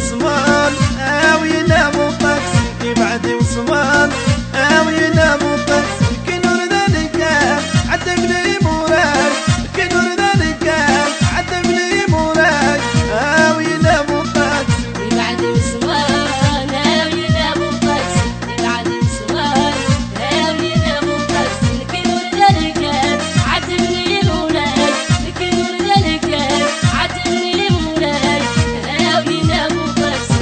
وصمان أو يناموا طاكسي يبعدي وصمان أو يناموا طاكسي كنور ذلك عدم لي موراي كنور ذلك عدم لي موراي أو يناموا طاكسي يبعدي وصمان أو يناموا طاكسي يبعدي وصمان أو يناموا طاكسي كنور ذلك عدم لي موراي كنور ذلك عدم لي موراي أو يناموا طاكسي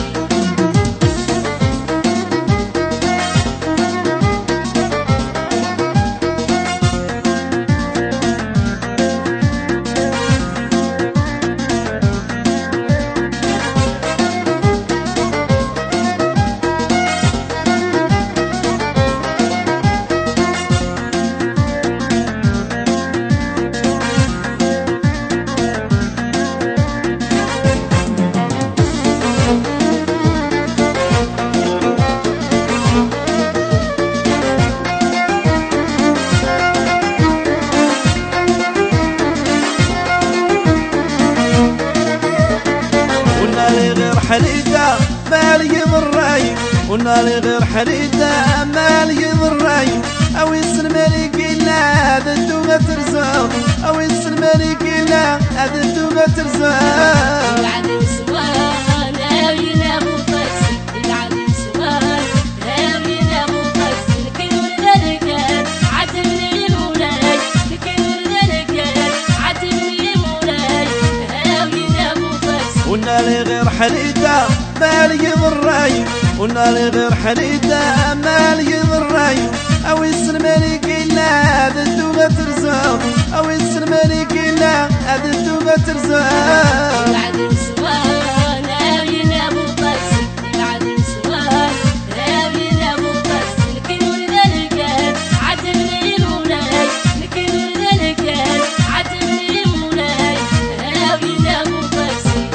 حريدة مالي ضراي ونالي غير حريدة مالي ضراي أو يسلم لي قيلا هذا الدوغة ترزاق أو يسلم لي قيلا هذا الدوغة ترزاق يبعدي وصمان أو يناموا طاكسي يبعدي وصمان أو يناموا طاكسي كنور ذلك عدم لي مولاي كنور ذلك عدم لي مولاي أو يناموا طاكسي ونالي غير حريدة مالي ضراي ونالي غير حريدة مالي ضراي أو يسلم لي قيلا هذا الدوغة ترزاق أو يسلم لي قيلا هذا الدوغة ترزاق يبعدي وصمان أو يناموا طاكسي يبعدي وصمان أو يناموا طاكسي كنور ذلك عدم لي مولاي كنور ذلك عدم لي مولاي أو يناموا طاكسي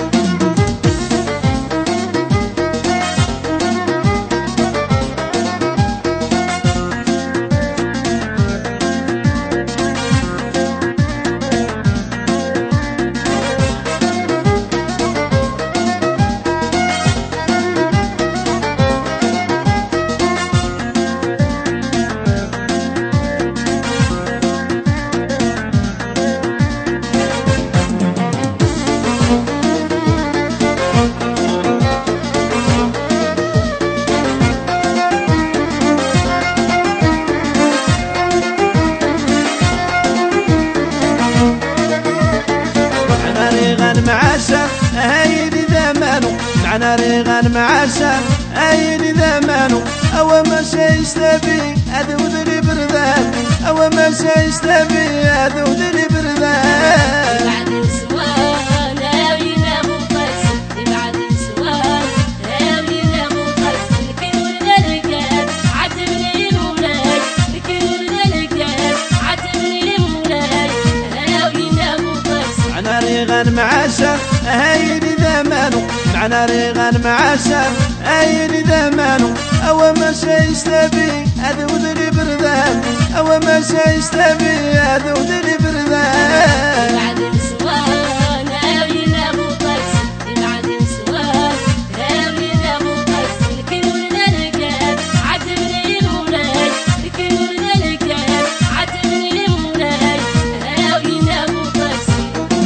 معاشا هايدي ذمانو معنا ريغان معاشا هايدي ذمانو أو ما شايش تبي هذا وذري بردان أو ما شايش تبي هذا وذري بردان يبعدي وصمان أو يناموا طاكسي يبعدي وصمان أو يناموا طاكسي كنور ذلك عدم لي مولاي كنور ذلك عدم لي مولاي أو يناموا طاكسي معنا ريغان معاشا هايدي ذمانو معنا ريغان معاشا هايدي ذمانو أو ما شايش تبي هذا وذري بردان أو ما شايش تبي هذا وذري بردان يبعدي وصمان أو يناموا طاكسي يبعدي وصمان أو يناموا طاكسي كنور ذلك عدم لي مولاي كنور ذلك عدم لي مولاي أو يناموا طاكسي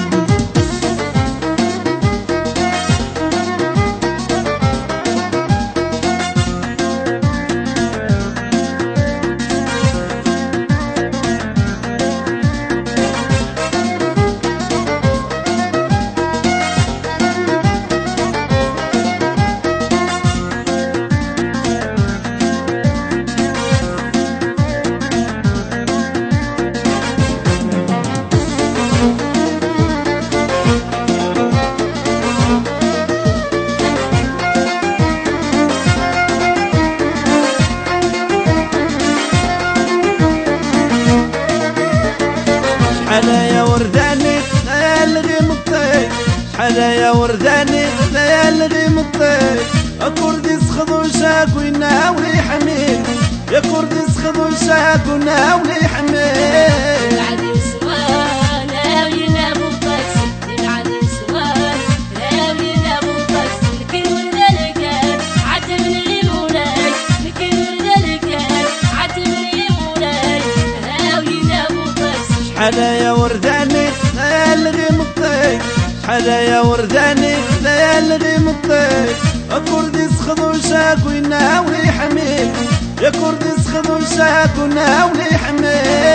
شحال يا ورداني لا يلغي مطير شحال يا ورداني لا يلغي مطير يا كردي سخض وشاك ويناولي حميد يا كردي سخض وشاك وناولي حميد يبعدي وصمان أو يناموا طاكسي يبعدي وصمان أو يناموا طاكسي كنور شحال يا ورداني الغي مطيب شحال يا ورداني الغي مطيب كردي سخض وشاك ويناولي حميل يا كردي سخض وشاك وناولي حميل